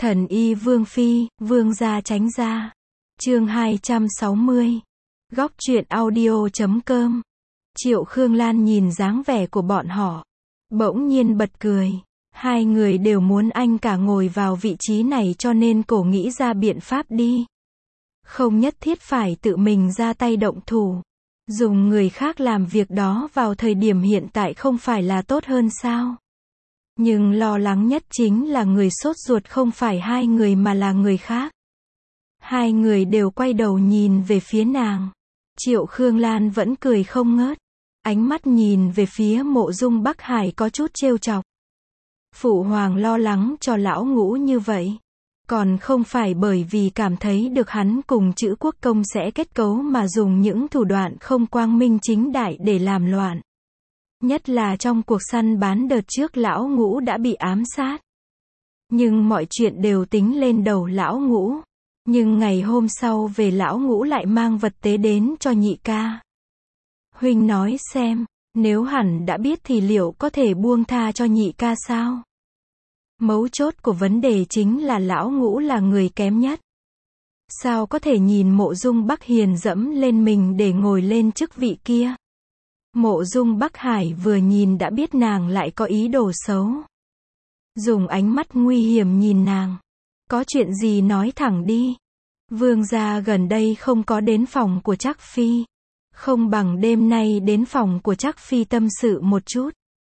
Thần y Vương Phi, Vương gia tránh ra. Chương 260. Góc truyện audio.com. Triệu Khương Lan nhìn dáng vẻ của bọn họ, bỗng nhiên bật cười. Hai người đều muốn anh cả ngồi vào vị trí này cho nên cổ nghĩ ra biện pháp đi. Không nhất thiết phải tự mình ra tay động thủ. Dùng người khác làm việc đó vào thời điểm hiện tại không phải là tốt hơn sao? Nhưng lo lắng nhất chính là người sốt ruột không phải hai người mà là người khác. Hai người đều quay đầu nhìn về phía nàng. Triệu Khương Lan vẫn cười không ngớt. Ánh mắt nhìn về phía Mộ Dung Bắc Hải có chút trêu chọc. Phụ hoàng lo lắng cho lão Ngũ như vậy. Còn không phải bởi vì cảm thấy được hắn cùng Chữ Quốc Công sẽ kết cấu mà dùng những thủ đoạn không quang minh chính đại để làm loạn. Nhất là trong cuộc săn bán đợt trước lão Ngũ đã bị ám sát. Nhưng mọi chuyện đều tính lên đầu lão Ngũ. Nhưng ngày hôm sau về lão Ngũ lại mang vật tế đến cho nhị ca. Huynh nói xem, nếu hẳn đã biết thì liệu có thể buông tha cho nhị ca sao? Mấu chốt của vấn đề chính là lão Ngũ là người kém nhất. Sao có thể nhìn Mộ Dung Bắc Hiền dẫm lên mình để ngồi lên chức vị kia? Mộ Dung Bắc Hải vừa nhìn đã biết nàng lại có ý đồ xấu. Dùng ánh mắt nguy hiểm nhìn nàng. Có chuyện gì nói thẳng đi. Vương gia gần đây không có đến phòng của Trác Phi. Không bằng đêm nay đến phòng của Trác Phi tâm sự một chút.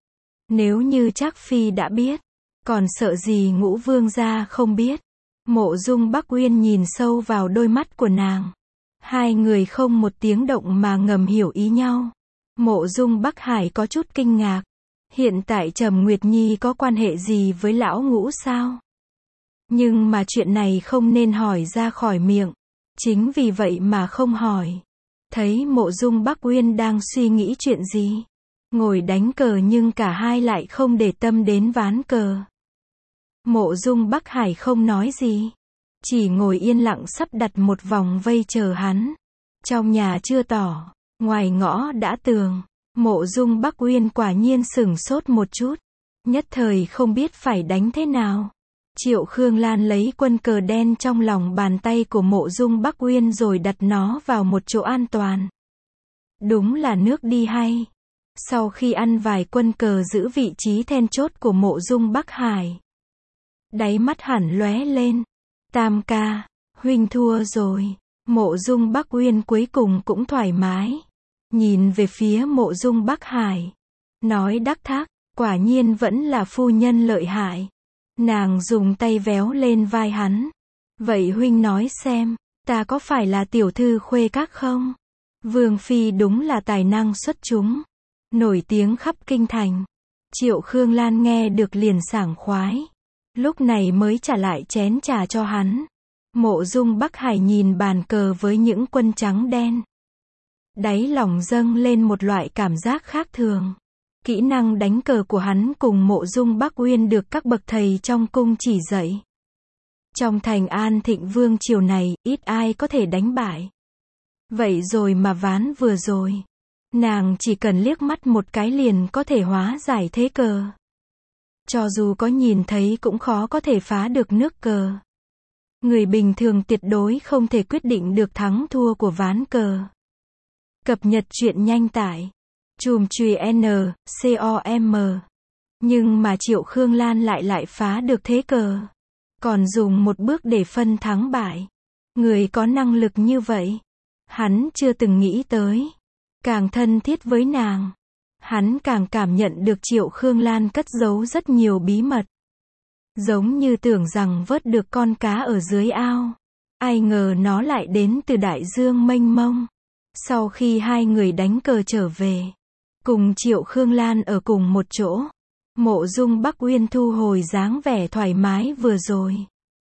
Nếu như Trác Phi đã biết, còn sợ gì Ngũ Vương gia không biết. Mộ Dung Bắc Uyên nhìn sâu vào đôi mắt của nàng. Hai người không một tiếng động mà ngầm hiểu ý nhau. Mộ Dung Bắc Hải có chút kinh ngạc. Hiện tại Trầm Nguyệt Nhi có quan hệ gì với lão Ngũ sao? Nhưng mà chuyện này không nên hỏi ra khỏi miệng. Chính vì vậy mà không hỏi. Thấy Mộ Dung Bắc Uyên đang suy nghĩ chuyện gì. Ngồi đánh cờ nhưng cả hai lại không để tâm đến ván cờ. Mộ Dung Bắc Hải không nói gì. Chỉ ngồi yên lặng sắp đặt một vòng vây chờ hắn. Trong nhà chưa tỏ, ngoài ngõ đã tường. Mộ Dung Bắc Uyên quả nhiên sửng sốt một chút. Nhất thời không biết phải đánh thế nào. Triệu Khương Lan lấy quân cờ đen trong lòng bàn tay của Mộ Dung Bắc Uyên rồi đặt nó vào một chỗ an toàn. Đúng là nước đi hay. Sau khi ăn vài quân cờ giữ vị trí then chốt của Mộ Dung Bắc Hải, đáy mắt hẳn lóe lên. Tam ca, huynh thua rồi. Mộ Dung Bắc Uyên cuối cùng cũng thoải mái. Nhìn về phía Mộ Dung Bắc Hải. Nói đắc thác, quả nhiên vẫn là phu nhân lợi hại. Nàng dùng tay véo lên vai hắn. Vậy huynh nói xem, ta có phải là tiểu thư khuê các không? Vương Phi đúng là tài năng xuất chúng. Nổi tiếng khắp kinh thành. Triệu Khương Lan nghe được liền sảng khoái. Lúc này mới trả lại chén trà cho hắn. Mộ Dung Bắc Hải nhìn bàn cờ với những quân trắng đen. Đáy lòng dâng lên một loại cảm giác khác thường. Kỹ năng đánh cờ của hắn cùng Mộ Dung Bắc Uyên được các bậc thầy trong cung chỉ dạy. Trong thành An Thịnh Vương triều này, ít ai có thể đánh bại. Vậy rồi mà ván vừa rồi, nàng chỉ cần liếc mắt một cái liền có thể hóa giải thế cờ. Cho dù có nhìn thấy cũng khó có thể phá được nước cờ. Người bình thường tuyệt đối không thể quyết định được thắng thua của ván cờ. Cập nhật truyện nhanh tại chùm chùy n.com. Nhưng mà Triệu Khương Lan lại phá được thế cờ. Còn dùng một bước để phân thắng bại. Người có năng lực như vậy, hắn chưa từng nghĩ tới. Càng thân thiết với nàng, hắn càng cảm nhận được Triệu Khương Lan cất giấu rất nhiều bí mật. Giống như tưởng rằng vớt được con cá ở dưới ao. Ai ngờ nó lại đến từ đại dương mênh mông. Sau khi hai người đánh cờ trở về, cùng Triệu Khương Lan ở cùng một chỗ, Mộ Dung Bắc Uyên thu hồi dáng vẻ thoải mái vừa rồi.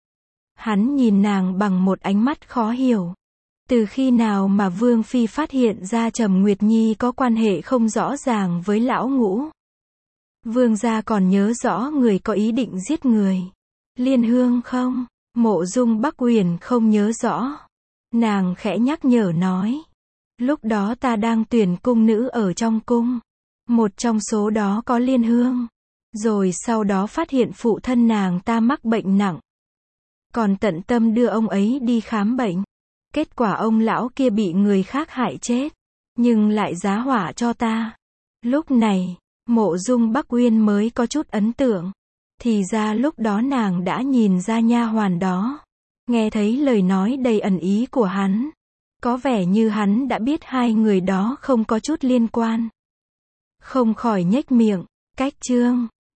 Hắn nhìn nàng bằng một ánh mắt khó hiểu. Từ khi nào mà Vương Phi phát hiện ra Trầm Nguyệt Nhi có quan hệ không rõ ràng với lão Ngũ? Vương gia còn nhớ rõ người có ý định giết người Liên Hương không? Mộ Dung Bắc Uyển không nhớ rõ. Nàng khẽ nhắc nhở nói. Lúc đó ta đang tuyển cung nữ ở trong cung. Một trong số đó có Liên Hương. Rồi sau đó phát hiện phụ thân nàng ta mắc bệnh nặng. còn tận tâm đưa ông ấy đi khám bệnh. Kết quả ông lão kia bị người khác hại chết, nhưng lại giá họa cho ta. Lúc này, Mộ Dung Bắc Uyên mới có chút ấn tượng. Thì ra lúc đó nàng đã nhìn ra nha hoàn đó. Nghe thấy lời nói đầy ẩn ý của hắn. Có vẻ như hắn đã biết hai người đó không có chút liên quan. Không khỏi nhếch miệng, cách chương.